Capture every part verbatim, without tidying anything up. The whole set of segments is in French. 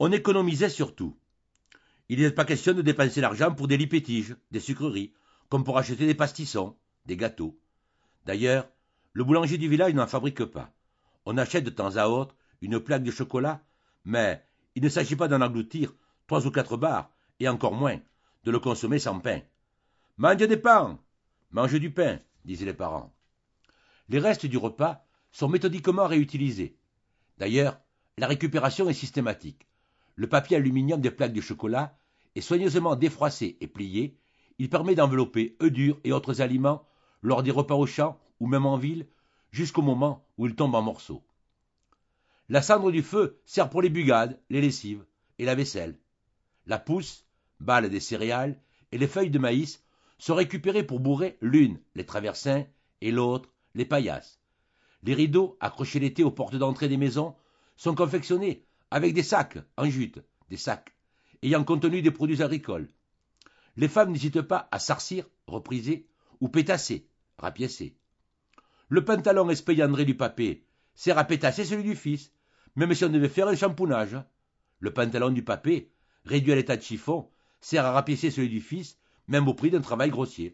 On économisait surtout. Il n'est pas question de dépenser l'argent pour des lipétiges, des sucreries, comme pour acheter des pastissons, des gâteaux. D'ailleurs, le boulanger du village n'en fabrique pas. On achète de temps à autre une plaque de chocolat, mais il ne s'agit pas d'en engloutir trois ou quatre barres, et encore moins de le consommer sans pain. « Mange des pains !»« Mange du pain !» disaient les parents. Les restes du repas sont méthodiquement réutilisés. D'ailleurs, la récupération est systématique. Le papier aluminium des plaques de chocolat est soigneusement défroissé et plié. Il permet d'envelopper œufs durs et autres aliments lors des repas au champ ou même en ville, jusqu'au moment où ils tombent en morceaux. La cendre du feu sert pour les bugades, les lessives et la vaisselle. La pousse, balle des céréales et les feuilles de maïs sont récupérées pour bourrer l'une les traversins et l'autre les paillasses. Les rideaux accrochés l'été aux portes d'entrée des maisons sont confectionnés avec des sacs en jute, des sacs, ayant contenu des produits agricoles. Les femmes n'hésitent pas à sarcir, repriser ou pétasser, rapiécer. Le pantalon espéliandré du papé sert à pétasser celui du fils, même si on devait faire un champounage. Le pantalon du papé, réduit à l'état de chiffon, sert à rapiécer celui du fils, même au prix d'un travail grossier.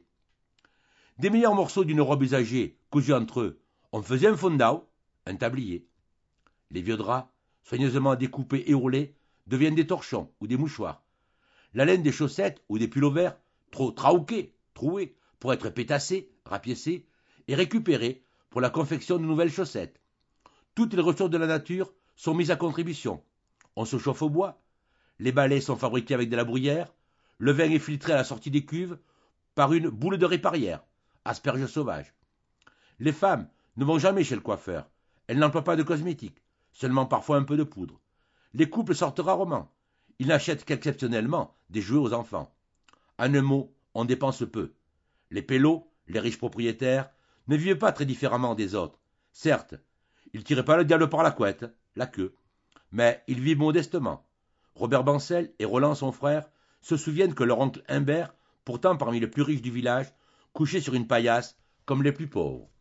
Des meilleurs morceaux d'une robe usagée, cousus entre eux, on faisait un fondao, un tablier. Les vieux draps, soigneusement découpés et roulés, deviennent des torchons ou des mouchoirs. La laine des chaussettes ou des pullovers, verts, trop traouqués, troués, pour être pétassés, rapiécés, et récupérés pour la confection de nouvelles chaussettes. Toutes les ressources de la nature sont mises à contribution. On se chauffe au bois, les balais sont fabriqués avec de la bruyère, le vin est filtré à la sortie des cuves par une boule de riparière, asperge sauvage. Les femmes ne vont jamais chez le coiffeur, elles n'emploient pas de cosmétiques, seulement parfois un peu de poudre. Les couples sortent rarement, ils n'achètent qu'exceptionnellement des jouets aux enfants. En un mot, on dépense peu. Les pélos, les riches propriétaires, ne vivent pas très différemment des autres. Certes, ils ne tirent pas le diable par la couette, la queue, mais ils vivent modestement. Robert Bancel et Roland, son frère, se souviennent que leur oncle Humbert, pourtant parmi les plus riches du village, couchait sur une paillasse comme les plus pauvres.